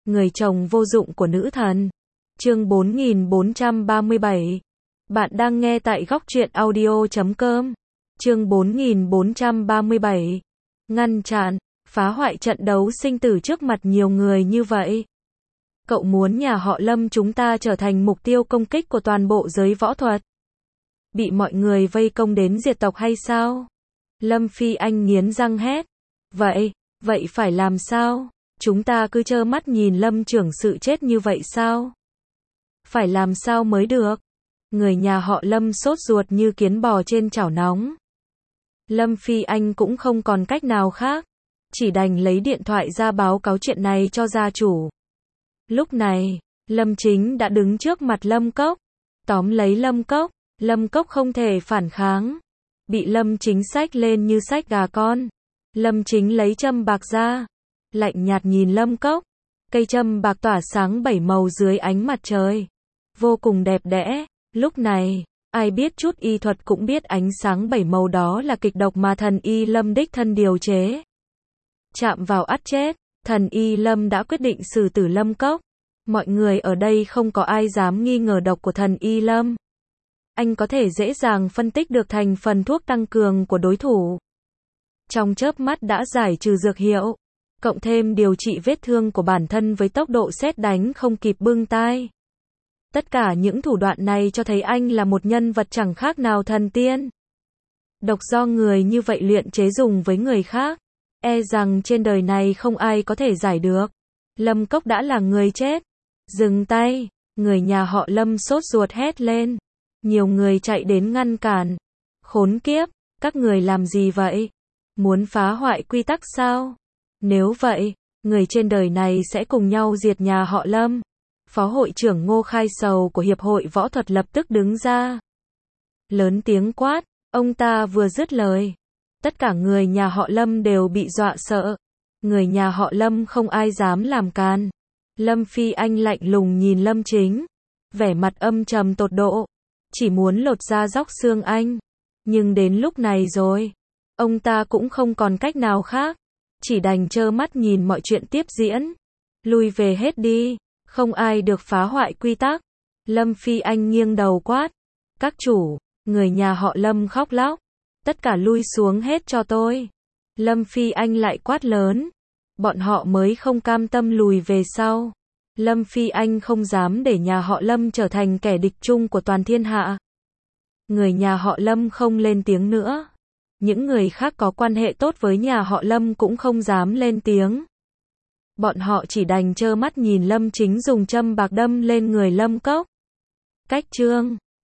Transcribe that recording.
người chồng vô dụng của nữ thần. Chương 4437. Bạn đang nghe tại góc truyện audio.com. Chương 4437. Ngăn chặn, phá hoại trận đấu sinh tử trước mặt nhiều người như vậy. Cậu muốn nhà họ Lâm chúng ta trở thành mục tiêu công kích của toàn bộ giới võ thuật, bị mọi người vây công đến diệt tộc hay sao? Lâm Phi Anh nghiến răng hét. Vậy phải làm sao? Chúng ta cứ trơ mắt nhìn Lâm trưởng sự chết như vậy sao? Phải làm sao mới được? Người nhà họ Lâm sốt ruột như kiến bò trên chảo nóng. Lâm Phi Anh cũng không còn cách nào khác, chỉ đành lấy điện thoại ra báo cáo chuyện này cho gia chủ. Lúc này, Lâm Chính đã đứng trước mặt Lâm Cốc, tóm lấy Lâm Cốc. Lâm Cốc không thể phản kháng, bị Lâm Chính xách lên như xách gà con. Lâm Chính lấy châm bạc ra, lạnh nhạt nhìn Lâm Cốc. Cây châm bạc tỏa sáng 7 màu dưới ánh mặt trời, vô cùng đẹp đẽ. Lúc này, ai biết chút y thuật cũng biết ánh sáng 7 màu đó là kịch độc mà thần y Lâm đích thân điều chế. Chạm vào ắt chết, thần y Lâm đã quyết định xử tử Lâm Cốc. Mọi người ở đây không có ai dám nghi ngờ độc của thần y Lâm. Anh có thể dễ dàng phân tích được thành phần thuốc tăng cường của đối thủ. Trong chớp mắt đã giải trừ dược hiệu, cộng thêm điều trị vết thương của bản thân với tốc độ sét đánh không kịp bưng tai. Tất cả những thủ đoạn này cho thấy anh là một nhân vật chẳng khác nào thần tiên. Độc do người như vậy luyện chế dùng với người khác, e rằng trên đời này không ai có thể giải được. Lâm Cốc đã là người chết. Dừng tay, người nhà họ Lâm sốt ruột hét lên. Nhiều người chạy đến ngăn cản. Khốn kiếp, các người làm gì vậy? Muốn phá hoại quy tắc sao? Nếu vậy, người trên đời này sẽ cùng nhau diệt nhà họ Lâm. Phó hội trưởng Ngô Khai Sầu của Hiệp hội Võ thuật lập tức đứng ra, lớn tiếng quát. Ông ta vừa dứt lời, tất cả người nhà họ Lâm đều bị dọa sợ. Người nhà họ Lâm không ai dám làm can. Lâm Phi Anh lạnh lùng nhìn Lâm Chính, vẻ mặt âm trầm tột độ, chỉ muốn lột da róc xương anh. Nhưng đến lúc này rồi, ông ta cũng không còn cách nào khác, chỉ đành trơ mắt nhìn mọi chuyện tiếp diễn. Lui về hết đi, không ai được phá hoại quy tắc. Lâm Phi Anh nghiêng đầu quát. Các chủ, người nhà họ Lâm khóc lóc. Tất cả lui xuống hết cho tôi. Lâm Phi Anh lại quát lớn. Bọn họ mới không cam tâm lùi về sau. Lâm Phi Anh không dám để nhà họ Lâm trở thành kẻ địch chung của toàn thiên hạ. Người nhà họ Lâm không lên tiếng nữa. Những người khác có quan hệ tốt với nhà họ Lâm cũng không dám lên tiếng. Bọn họ chỉ đành trơ mắt nhìn Lâm Chính dùng châm bạc đâm lên người Lâm Cốc. Cách chương